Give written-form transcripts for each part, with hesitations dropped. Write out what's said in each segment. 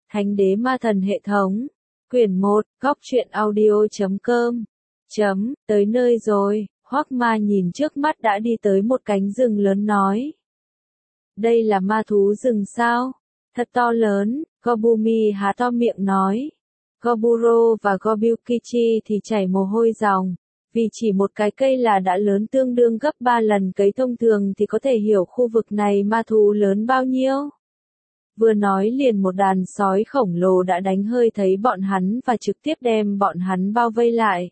Thánh đế ma thần hệ thống. Quyển 1, góc truyện audio.com. Tới nơi rồi, Hoắc Ma nhìn trước mắt đã đi tới một cánh rừng lớn nói. Đây là ma thú rừng sao? Thật to lớn, Gobumi há to miệng nói. Goburo và Gobyukichi thì chảy mồ hôi ròng, vì chỉ một cái cây là đã lớn tương đương gấp 3 lần cấy thông thường thì có thể hiểu khu vực này ma thú lớn bao nhiêu. Vừa nói liền một đàn sói khổng lồ đã đánh hơi thấy bọn hắn và trực tiếp đem bọn hắn bao vây lại.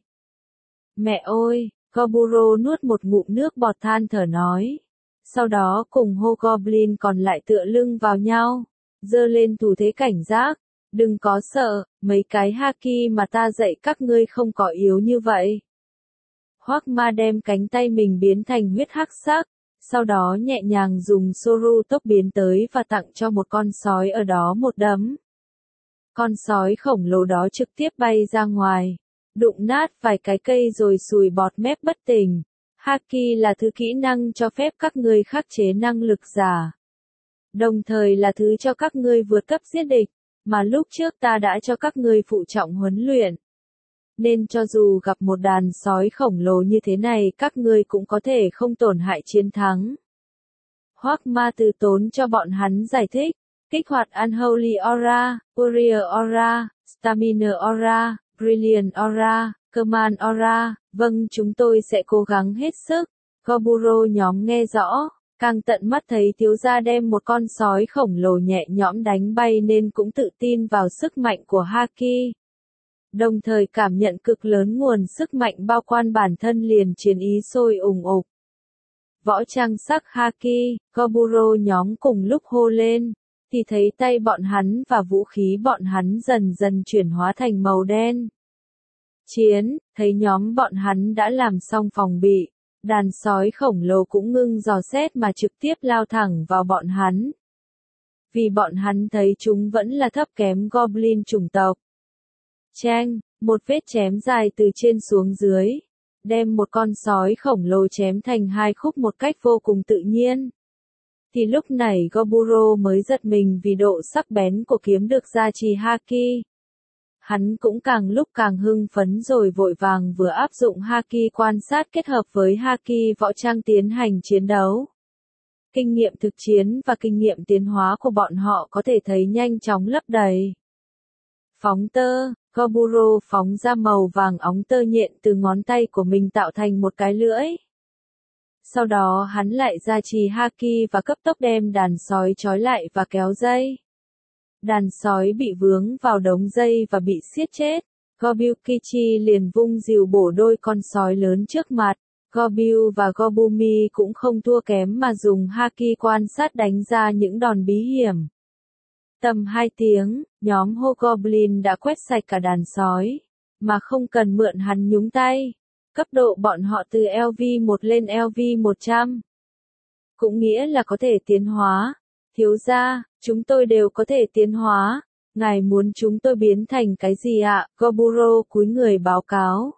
Mẹ ơi, Goburo nuốt một ngụm nước bọt than thở nói. Sau đó cùng Hobgoblin còn lại tựa lưng vào nhau, giơ lên thủ thế cảnh giác. Đừng có sợ, mấy cái haki mà ta dạy các ngươi không có yếu như vậy. Hoắc Ma đem cánh tay mình biến thành huyết hắc sắc, sau đó nhẹ nhàng dùng Soru tốc biến tới và tặng cho một con sói ở đó một đấm. Con sói khổng lồ đó trực tiếp bay ra ngoài, đụng nát vài cái cây rồi sùi bọt mép bất tỉnh. Haki là thứ kỹ năng cho phép các ngươi khắc chế năng lực giả, đồng thời là thứ cho các ngươi vượt cấp giết địch, mà lúc trước ta đã cho các ngươi phụ trọng huấn luyện. Nên cho dù gặp một đàn sói khổng lồ như thế này các ngươi cũng có thể không tổn hại chiến thắng. Hoắc Ma từ tốn cho bọn hắn giải thích, kích hoạt Unholy Aura, Warrior Aura, Stamina Aura, Brilliant Aura, Command Aura, vâng chúng tôi sẽ cố gắng hết sức. Goburo nhóm nghe rõ, càng tận mắt thấy thiếu gia đem một con sói khổng lồ nhẹ nhõm đánh bay nên cũng tự tin vào sức mạnh của Haki. Đồng thời cảm nhận cực lớn nguồn sức mạnh bao quát bản thân liền chiến ý sôi ùng ục. Võ trang sắc Haki, Goburo nhóm cùng lúc hô lên, thì thấy tay bọn hắn và vũ khí bọn hắn dần dần chuyển hóa thành màu đen. Chiến, thấy nhóm bọn hắn đã làm xong phòng bị, đàn sói khổng lồ cũng ngưng dò xét mà trực tiếp lao thẳng vào bọn hắn. Vì bọn hắn thấy chúng vẫn là thấp kém Goblin chủng tộc. Chang, một vết chém dài từ trên xuống dưới, đem một con sói khổng lồ chém thành hai khúc một cách vô cùng tự nhiên. Thì lúc này Goburo mới giật mình vì độ sắc bén của kiếm được gia trì Haki. Hắn cũng càng lúc càng hưng phấn rồi vội vàng vừa áp dụng Haki quan sát kết hợp với Haki võ trang tiến hành chiến đấu. Kinh nghiệm thực chiến và kinh nghiệm tiến hóa của bọn họ có thể thấy nhanh chóng lấp đầy. Phóng tơ, Goburo phóng ra màu vàng óng tơ nhện từ ngón tay của mình tạo thành một cái lưỡi. Sau đó hắn lại gia trì Haki và cấp tốc đem đàn sói trói lại và kéo dây. Đàn sói bị vướng vào đống dây và bị siết chết. Gobyukichi liền vung rìu bổ đôi con sói lớn trước mặt. Gobyu và Gobumi cũng không thua kém mà dùng Haki quan sát đánh ra những đòn bí hiểm. Tầm 2 tiếng, nhóm Hobgoblin đã quét sạch cả đàn sói, mà không cần mượn hắn nhúng tay. Cấp độ bọn họ từ LV1 lên LV100. Cũng nghĩa là có thể tiến hóa. Thiếu gia, chúng tôi đều có thể tiến hóa. Ngài muốn chúng tôi biến thành cái gì ạ? Goburo cúi người báo cáo.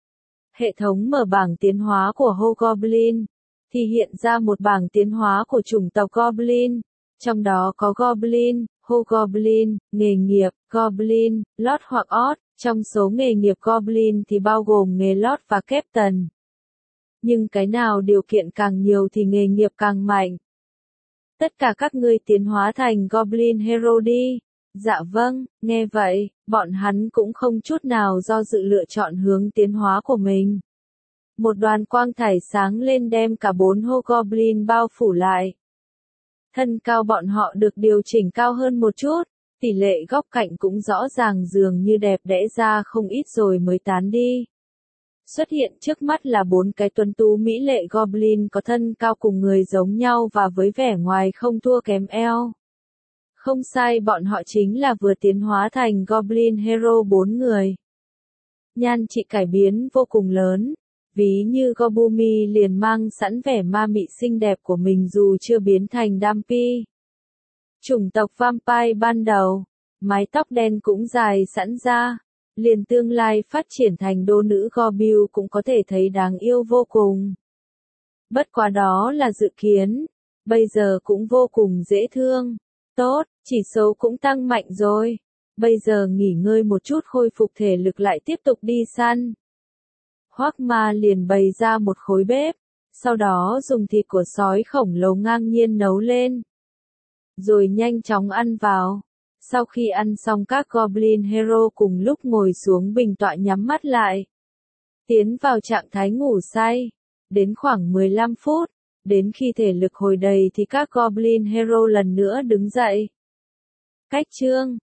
Hệ thống mở bảng tiến hóa của Hobgoblin, thì hiện ra một bảng tiến hóa của chủng tộc Goblin. Trong đó có Goblin, Hobgoblin, nghề nghiệp, Goblin, Lord hoặc Odd. Trong số nghề nghiệp Goblin thì bao gồm nghề Lord và Captain. Nhưng cái nào điều kiện càng nhiều thì nghề nghiệp càng mạnh. Tất cả các ngươi tiến hóa thành Goblin Hero đi. Dạ vâng, nghe vậy, bọn hắn cũng không chút nào do dự lựa chọn hướng tiến hóa của mình. Một đoàn quang thải sáng lên đem cả 4 Hobgoblin bao phủ lại. Thân cao bọn họ được điều chỉnh cao hơn một chút, tỷ lệ góc cạnh cũng rõ ràng dường như đẹp đẽ ra không ít rồi mới tán đi. Xuất hiện trước mắt là 4 cái tuấn tú mỹ lệ Goblin có thân cao cùng người giống nhau và với vẻ ngoài không thua kém eo. Không sai, bọn họ chính là vừa tiến hóa thành Goblin Hero 4 người. Nhan trị cải biến vô cùng lớn, ví như Gobumi liền mang sẵn vẻ ma mị xinh đẹp của mình dù chưa biến thành Dumpy. Chủng tộc Vampire ban đầu, mái tóc đen cũng dài sẵn ra, liền tương lai phát triển thành đô nữ Gobyu cũng có thể thấy đáng yêu vô cùng. Bất quá đó là dự kiến, bây giờ cũng vô cùng dễ thương. Tốt, chỉ số cũng tăng mạnh rồi. Bây giờ nghỉ ngơi một chút khôi phục thể lực lại tiếp tục đi săn. Hoắc Ma liền bày ra một khối bếp, sau đó dùng thịt của sói khổng lồ ngang nhiên nấu lên. Rồi nhanh chóng ăn vào. Sau khi ăn xong các Goblin Hero cùng lúc ngồi xuống bình tọa nhắm mắt lại. Tiến vào trạng thái ngủ say. Đến khoảng 15 phút, đến khi thể lực hồi đầy thì các Goblin Hero lần nữa đứng dậy. Cách chương